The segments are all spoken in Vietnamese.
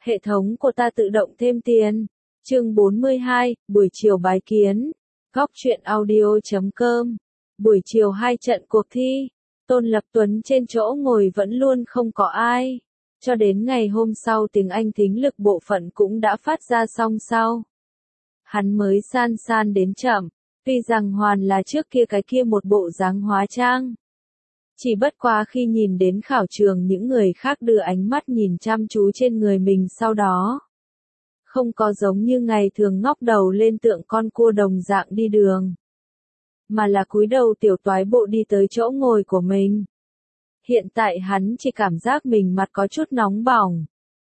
Hệ thống của ta tự động thêm tiền. Chương 42, buổi chiều bái kiến. Góc truyện audio.com. Buổi chiều 2 trận cuộc thi. Tôn Lập Tuấn trên chỗ ngồi vẫn luôn không có ai. Cho đến ngày hôm sau tiếng Anh thính lực bộ phận cũng đã phát ra xong sau. Hắn mới san đến chậm. Tuy rằng hoàn là trước kia cái kia một bộ dáng hóa trang. Chỉ bất quá khi nhìn đến khảo trường những người khác đưa ánh mắt nhìn chăm chú trên người mình sau đó. Không có giống như ngày thường ngóc đầu lên tượng con cua đồng dạng đi đường. Mà là cúi đầu tiểu toái bộ đi tới chỗ ngồi của mình. Hiện tại hắn chỉ cảm giác mình mặt có chút nóng bỏng.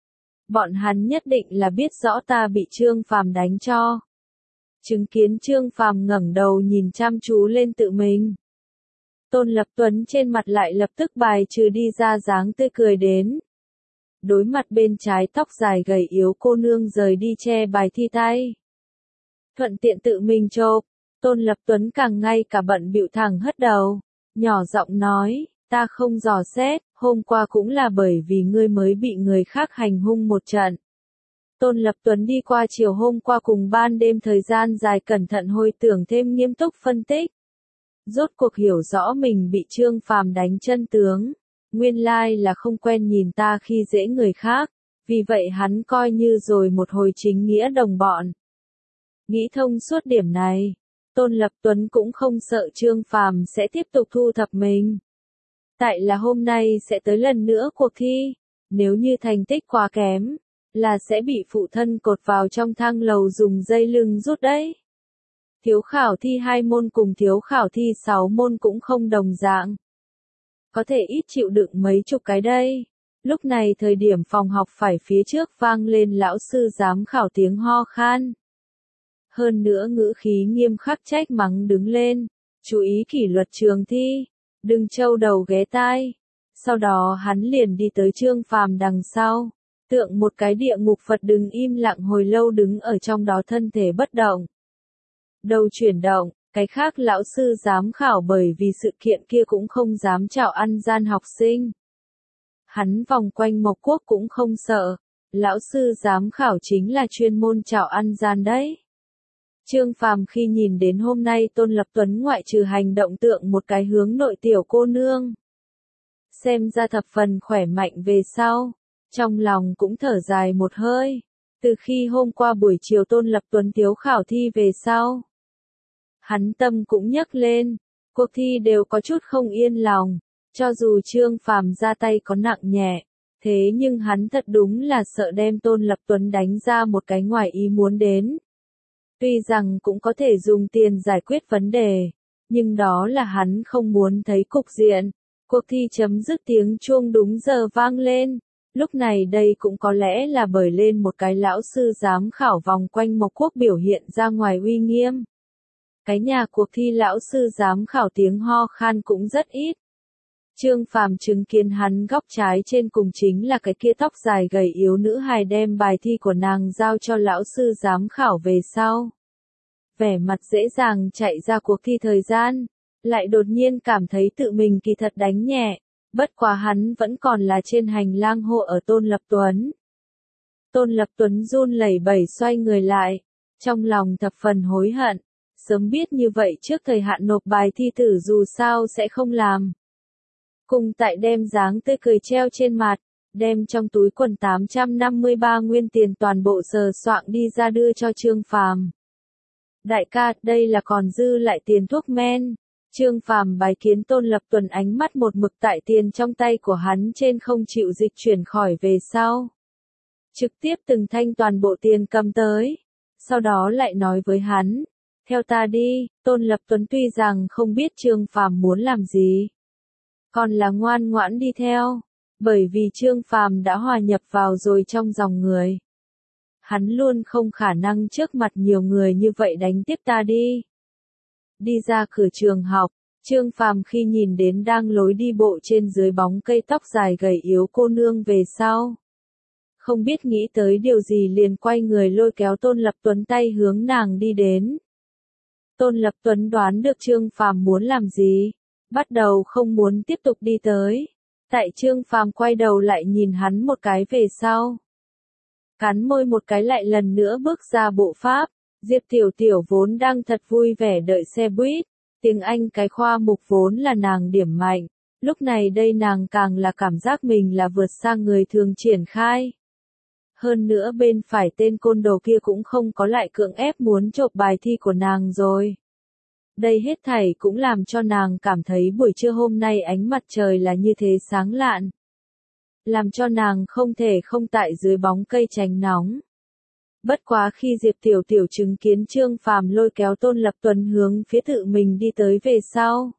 Bọn hắn nhất định là biết rõ ta bị Trương Phàm đánh cho. Chứng kiến Trương Phàm ngẩng đầu nhìn chăm chú lên tự mình. Tôn Lập Tuấn trên mặt lại lập tức bài trừ đi ra dáng tươi cười đến. Đối mặt bên trái tóc dài gầy yếu cô nương rời đi che bài thi tay. Thuận tiện tự mình chộp, Tôn Lập Tuấn càng ngay cả bận bịu thẳng hất đầu, nhỏ giọng nói, ta không dò xét, hôm qua cũng là bởi vì ngươi mới bị người khác hành hung một trận. Tôn Lập Tuấn đi qua chiều hôm qua cùng ban đêm thời gian dài cẩn thận hồi tưởng thêm nghiêm túc phân tích. Rốt cuộc hiểu rõ mình bị Trương Phàm đánh chân tướng. Nguyên lai là không quen nhìn ta khi dễ người khác. Vì vậy hắn coi như rồi một hồi chính nghĩa đồng bọn. Nghĩ thông suốt điểm này. Tôn Lập Tuấn cũng không sợ Trương Phàm sẽ tiếp tục thu thập mình. Tại là hôm nay sẽ tới lần nữa cuộc thi. Nếu như thành tích quá kém. Là sẽ bị phụ thân cột vào trong thang lầu dùng dây lưng rút đấy. Thiếu khảo thi 2 môn cùng thiếu khảo thi 6 môn cũng không đồng dạng. Có thể ít chịu đựng mấy chục cái đây. Lúc này thời điểm phòng học phải phía trước vang lên lão sư giám khảo tiếng ho khan. Hơn nữa ngữ khí nghiêm khắc trách mắng đứng lên. Chú ý kỷ luật trường thi. Đừng trâu đầu ghé tai. Sau đó hắn liền đi tới Trương Phàm đằng sau. Tượng một cái địa ngục Phật đứng im lặng hồi lâu đứng ở trong đó thân thể bất động. Đầu chuyển động, cái khác lão sư giám khảo bởi vì sự kiện kia cũng không dám chào ăn gian học sinh. Hắn vòng quanh Mộc Quốc cũng không sợ, lão sư giám khảo chính là chuyên môn chào ăn gian đấy. Trương Phàm khi nhìn đến hôm nay Tôn Lập Tuấn ngoại trừ hành động tượng một cái hướng nội tiểu cô nương. Xem ra thập phần khỏe mạnh về sau, trong lòng cũng thở dài một hơi, từ khi hôm qua buổi chiều Tôn Lập Tuấn thiếu khảo thi về sau. Hắn tâm cũng nhấc lên, cuộc thi đều có chút không yên lòng, cho dù Trương Phàm ra tay có nặng nhẹ, thế nhưng hắn thật đúng là sợ đem Tôn Lập Tuấn đánh ra một cái ngoài ý muốn đến. Tuy rằng cũng có thể dùng tiền giải quyết vấn đề, nhưng đó là hắn không muốn thấy cục diện. Cuộc thi chấm dứt tiếng chuông đúng giờ vang lên, lúc này đây cũng có lẽ là bởi lên một cái lão sư giám khảo vòng quanh Mộc Quốc biểu hiện ra ngoài uy nghiêm. Cái nhà cuộc thi lão sư giám khảo tiếng ho khan cũng rất ít. Trương Phàm chứng kiến hắn góc trái trên cùng chính là cái kia tóc dài gầy yếu nữ hài đem bài thi của nàng giao cho lão sư giám khảo về sau. Vẻ mặt dễ dàng chạy ra cuộc thi thời gian, lại đột nhiên cảm thấy tự mình kỳ thật đánh nhẹ, bất quá hắn vẫn còn là trên hành lang hộ ở Tôn Lập Tuấn. Tôn Lập Tuấn run lẩy bẩy xoay người lại, trong lòng thập phần hối hận. Sớm biết như vậy trước thời hạn nộp bài thi thử dù sao sẽ không làm. Cùng tại đem dáng tươi cười treo trên mặt, đem trong túi quần 853 nguyên tiền toàn bộ sờ soạng đi ra đưa cho Trương Phàm. Đại ca, đây là còn dư lại tiền thuốc men. Trương Phàm bái kiến Tôn Lập Tuấn ánh mắt một mực tại tiền trong tay của hắn trên không chịu dịch chuyển khỏi về sau. Trực tiếp từng thanh toàn bộ tiền cầm tới. Sau đó lại nói với hắn. Theo ta đi, Tôn Lập Tuấn tuy rằng không biết Trương Phàm muốn làm gì. Còn là ngoan ngoãn đi theo. Bởi vì Trương Phàm đã hòa nhập vào rồi trong dòng người. Hắn luôn không khả năng trước mặt nhiều người như vậy đánh tiếp ta đi. Đi ra cửa trường học, Trương Phàm khi nhìn đến đang lối đi bộ trên dưới bóng cây tóc dài gầy yếu cô nương về sau. Không biết nghĩ tới điều gì liền quay người lôi kéo Tôn Lập Tuấn tay hướng nàng đi đến. Tôn Lập Tuấn đoán được Trương Phàm muốn làm gì, bắt đầu không muốn tiếp tục đi tới. Tại Trương Phàm quay đầu lại nhìn hắn một cái về sau. cắn môi một cái lại lần nữa bước ra bộ pháp. Diệp Tiểu Tiểu vốn đang thật vui vẻ đợi xe buýt, tiếng Anh cái khoa mục vốn là nàng điểm mạnh, lúc này đây nàng càng là cảm giác mình là vượt sang người thường triển khai. Hơn nữa bên phải tên côn đồ kia cũng không có lại cưỡng ép muốn chộp bài thi của nàng rồi. Đây hết thảy cũng làm cho nàng cảm thấy buổi trưa hôm nay ánh mặt trời là như thế sáng lạn. Làm cho nàng không thể không tại dưới bóng cây tránh nóng. Bất quá khi Diệp Tiểu Tiểu chứng kiến Trương Phàm lôi kéo Tôn Lập Tuấn hướng phía tự mình đi tới về sau.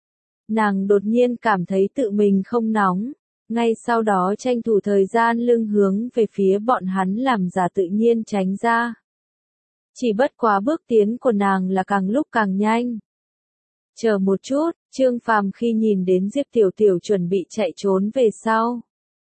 Nàng đột nhiên cảm thấy tự mình không nóng, ngay sau đó tranh thủ thời gian lưng hướng về phía bọn hắn làm giả tự nhiên tránh ra. Chỉ bất quá bước tiến của nàng là càng lúc càng nhanh. Chờ một chút, Trương Phàm khi nhìn đến Diệp Tiểu Tiểu chuẩn bị chạy trốn về sau.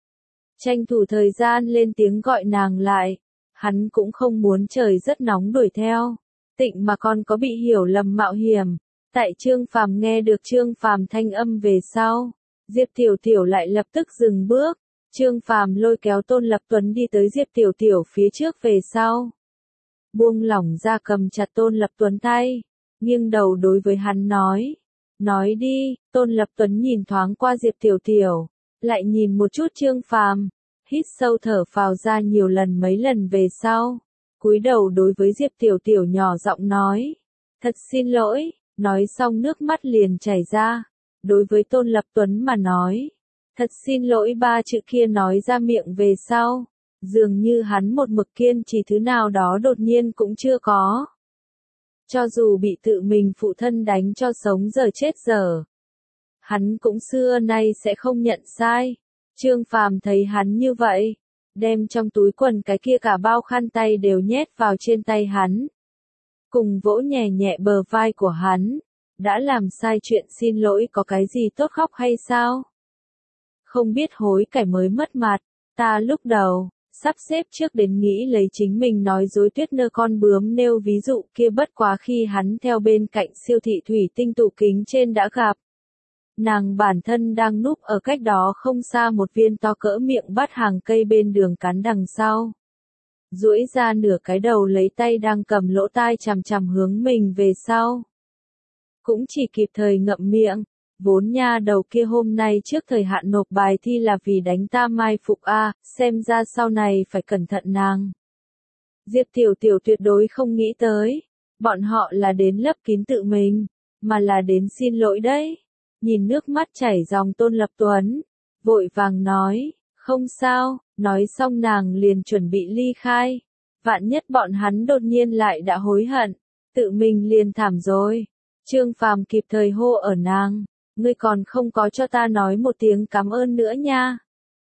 Tranh thủ thời gian lên tiếng gọi nàng lại. Hắn cũng không muốn trời rất nóng đuổi theo. Tịnh mà còn có bị hiểu lầm mạo hiểm. Tại Trương Phàm nghe được Trương Phàm thanh âm về sau. Diệp Tiểu Tiểu lại lập tức dừng bước. Trương Phàm lôi kéo Tôn Lập Tuấn đi tới Diệp Tiểu Tiểu phía trước về sau. Buông lỏng ra cầm chặt Tôn Lập Tuấn tay. Nghiêng đầu đối với hắn nói. Nói đi, Tôn Lập Tuấn nhìn thoáng qua Diệp Tiểu Tiểu. Lại nhìn một chút Trương Phàm. Hít sâu thở phào ra nhiều lần mấy lần về sau. Cúi đầu đối với Diệp Tiểu Tiểu nhỏ giọng nói. Thật xin lỗi, nói xong nước mắt liền chảy ra. Đối với Tôn Lập Tuấn mà nói. Thật xin lỗi ba chữ kia nói ra miệng về sau. Dường như hắn một mực kiên trì thứ nào đó đột nhiên cũng chưa có. Cho dù bị tự mình phụ thân đánh cho sống giờ chết giờ. Hắn cũng xưa nay sẽ không nhận sai. Trương Phàm thấy hắn như vậy, đem trong túi quần cái kia cả bao khăn tay đều nhét vào trên tay hắn. Cùng vỗ nhẹ nhẹ bờ vai của hắn, đã làm sai chuyện xin lỗi có cái gì tốt khóc hay sao? Không biết hối cải mới mất mặt, ta lúc đầu, sắp xếp trước đến nghĩ lấy chính mình nói dối Tuyết Nơ con bướm nêu ví dụ kia bất quá khi hắn theo bên cạnh siêu thị thủy tinh tủ kính trên đã gặp. Nàng bản thân đang núp ở cách đó không xa một viên to cỡ miệng bát hàng cây bên đường cắn đằng sau. Duỗi ra nửa cái đầu lấy tay đang cầm lỗ tai chằm chằm hướng mình về sau. Cũng chỉ kịp thời ngậm miệng, vốn nha đầu kia hôm nay trước thời hạn nộp bài thi là vì đánh ta mai phục a, xem ra sau này phải cẩn thận nàng. Diệp Tiểu Tiểu tuyệt đối không nghĩ tới, bọn họ là đến lấp kín tự mình, mà là đến xin lỗi đấy. Nhìn nước mắt chảy dòng Tôn Lập Tuấn, vội vàng nói, không sao, nói xong nàng liền chuẩn bị ly khai. Vạn nhất bọn hắn đột nhiên lại đã hối hận, tự mình liền thảm rồi. Trương Phàm kịp thời hô ở nàng, ngươi còn không có cho ta nói một tiếng cảm ơn nữa nha.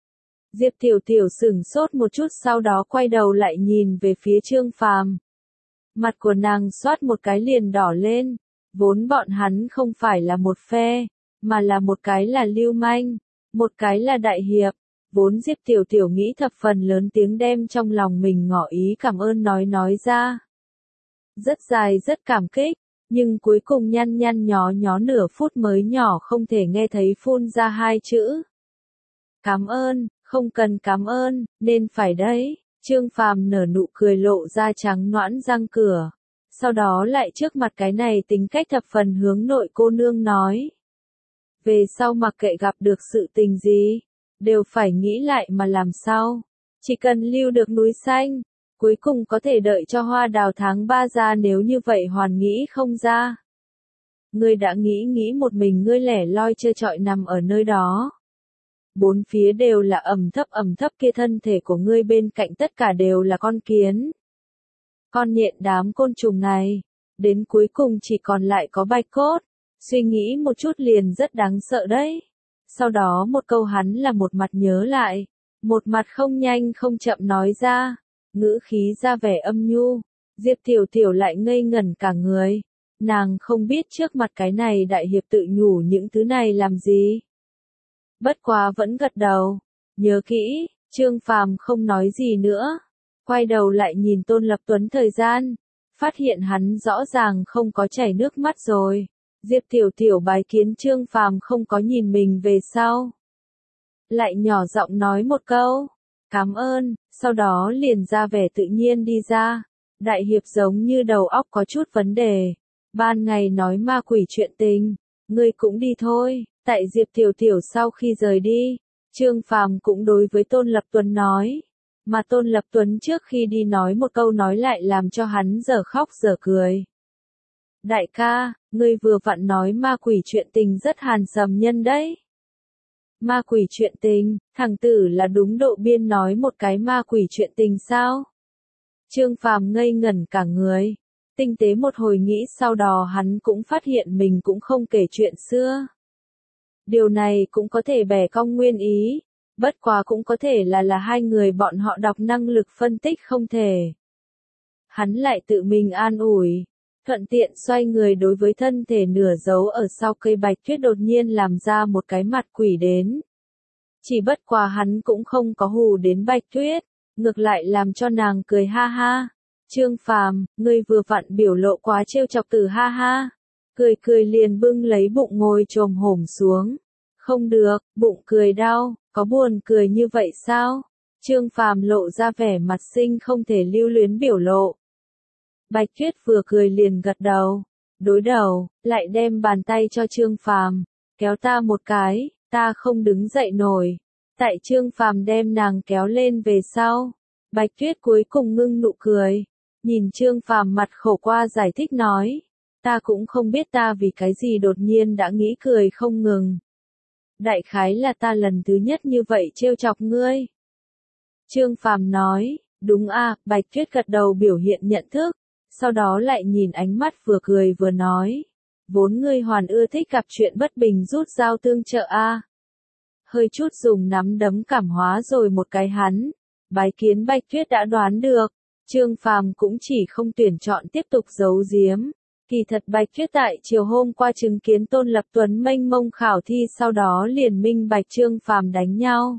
Diệp Tiểu Tiểu sửng sốt một chút sau đó quay đầu lại nhìn về phía Trương Phàm. Mặt của nàng xoát một cái liền đỏ lên, vốn bọn hắn không phải là một phe. Mà là một cái là lưu manh, một cái là đại hiệp, vốn Diệp Tiểu Tiểu nghĩ thập phần lớn tiếng đem trong lòng mình ngỏ ý cảm ơn nói ra. Rất dài rất cảm kích, nhưng cuối cùng nhăn nhăn nhó nửa phút mới nhỏ không thể nghe thấy phun ra hai chữ. Cảm ơn, không cần cảm ơn, nên phải đấy, Trương Phàm nở nụ cười lộ ra trắng nõn răng cửa, sau đó lại trước mặt cái này tính cách thập phần hướng nội cô nương nói. Về sau mặc kệ gặp được sự tình gì, đều phải nghĩ lại mà làm sao. Chỉ cần lưu được núi xanh, cuối cùng có thể đợi cho hoa đào tháng 3 ra nếu như vậy hoàn nghĩ không ra. Ngươi đã nghĩ một mình ngươi lẻ loi chơi trọi nằm ở nơi đó. Bốn phía đều là ẩm thấp kia thân thể của ngươi bên cạnh tất cả đều là con kiến. Con nhện đám côn trùng này, đến cuối cùng chỉ còn lại có bạch cốt. Suy nghĩ một chút liền rất đáng sợ đấy. Sau đó một câu hắn là một mặt nhớ lại, một mặt không nhanh không chậm nói ra, ngữ khí ra vẻ âm nhu. Diệp Tiểu Tiểu lại ngây ngẩn cả người, nàng không biết trước mặt cái này đại hiệp tự nhủ những thứ này làm gì. Bất quá vẫn gật đầu, nhớ kỹ, Trương Phàm không nói gì nữa, quay đầu lại nhìn Tôn Lập Tuấn thời gian, phát hiện hắn rõ ràng không có chảy nước mắt rồi. Diệp Tiểu Tiểu bái kiến Trương Phàm không có nhìn mình về sau. Lại nhỏ giọng nói một câu, Cảm ơn, sau đó liền ra vẻ tự nhiên đi ra. Đại hiệp giống như đầu óc có chút vấn đề. Ban ngày nói ma quỷ chuyện tình, ngươi cũng đi thôi. Tại Diệp Tiểu Tiểu sau khi rời đi, Trương Phàm cũng đối với Tôn Lập Tuấn nói. Mà Tôn Lập Tuấn trước khi đi nói một câu nói lại làm cho hắn dở khóc dở cười. Đại ca, ngươi vừa vặn nói ma quỷ chuyện tình rất hàn sầm nhân đấy. Ma quỷ chuyện tình, thằng tử là đúng độ biên nói một cái ma quỷ chuyện tình sao? Trương Phàm ngây ngẩn cả người. Tinh tế một hồi nghĩ sau đó hắn cũng phát hiện mình cũng không kể chuyện xưa. Điều này cũng có thể bẻ cong nguyên ý, bất quá cũng có thể là hai người bọn họ đọc năng lực phân tích không thể. Hắn lại tự mình an ủi, thuận tiện xoay người đối với thân thể nửa giấu ở sau cây bạch tuyết đột nhiên làm ra một cái mặt quỷ đến. Chỉ bất quá hắn cũng không có hù đến bạch tuyết, ngược lại làm cho nàng cười ha ha. Trương Phàm, ngươi vừa vặn biểu lộ quá trêu chọc từ ha ha. Cười cười liền bưng lấy bụng ngồi chồm hổm xuống. Không được, bụng cười đau, có buồn cười như vậy sao? Trương Phàm lộ ra vẻ mặt sinh không thể lưu luyến biểu lộ. Bạch Tuyết vừa cười liền gật đầu, đối đầu, lại đem bàn tay cho Trương Phàm, kéo ta một cái, ta không đứng dậy nổi. Tại Trương Phàm đem nàng kéo lên về sau, Bạch Tuyết cuối cùng ngưng nụ cười, nhìn Trương Phàm mặt khổ qua giải thích nói, ta cũng không biết ta vì cái gì đột nhiên đã nghĩ cười không ngừng. Đại khái là ta lần thứ nhất như vậy trêu chọc ngươi. Trương Phàm nói, đúng a, Bạch Tuyết gật đầu biểu hiện nhận thức, sau đó lại nhìn ánh mắt vừa cười vừa nói, vốn ngươi hoàn ưa thích gặp chuyện bất bình rút dao tương trợ a. Hơi chút dùng nắm đấm cảm hóa rồi một cái hắn, bái kiến Bạch Tuyết đã đoán được, Trương Phàm cũng chỉ không tuyển chọn tiếp tục giấu giếm. Kỳ thật Bạch Tuyết tại chiều hôm qua chứng kiến Tôn Lập Tuấn mênh mông khảo thi sau đó liền minh bạch Trương Phàm đánh nhau.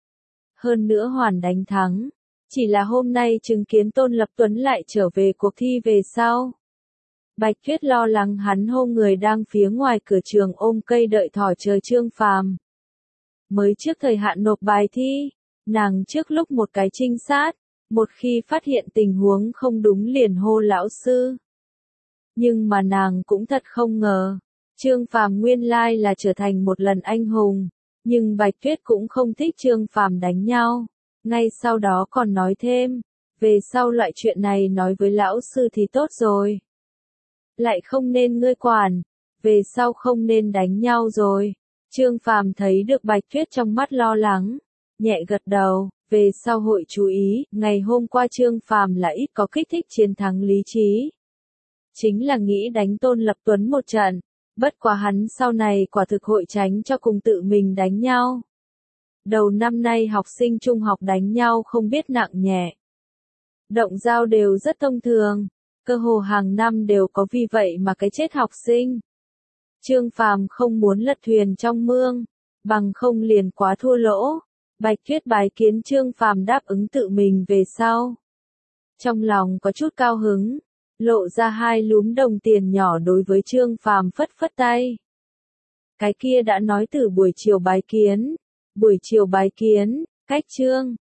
Hơn nữa hoàn đánh thắng. Chỉ là hôm nay chứng kiến Tôn Lập Tuấn lại trở về cuộc thi về sau. Bạch Tuyết lo lắng hắn hô người đang phía ngoài cửa trường ôm cây đợi thỏ chờ Trương Phàm. Mới trước thời hạn nộp bài thi, nàng trước lúc một cái trinh sát, một khi phát hiện tình huống không đúng liền hô lão sư. Nhưng mà nàng cũng thật không ngờ, Trương Phàm nguyên lai là trở thành một lần anh hùng, nhưng Bạch Tuyết cũng không thích Trương Phàm đánh nhau, ngay sau đó còn nói thêm, về sau loại chuyện này nói với lão sư thì tốt rồi. Lại không nên ngươi quản, về sau không nên đánh nhau rồi. Trương Phàm thấy được Bạch Tuyết trong mắt lo lắng, nhẹ gật đầu, về sau hội chú ý, ngày hôm qua Trương Phàm là ít có kích thích chiến thắng lý trí. Chính là nghĩ đánh Tôn Lập Tuấn một trận, bất quá hắn sau này quả thực hội tránh cho cùng tự mình đánh nhau. Đầu năm nay học sinh trung học đánh nhau không biết nặng nhẹ. Động dao đều rất thông thường, cơ hồ hàng năm đều có vì vậy mà cái chết học sinh. Trương Phàm không muốn lật thuyền trong mương, bằng không liền quá thua lỗ. Bạch Tuyết bái kiến Trương Phàm đáp ứng tự mình về sau. Trong lòng có chút cao hứng, lộ ra hai lúm đồng tiền nhỏ đối với Trương Phàm phất phất tay. Cái kia đã nói từ buổi chiều bái kiến, cách Trương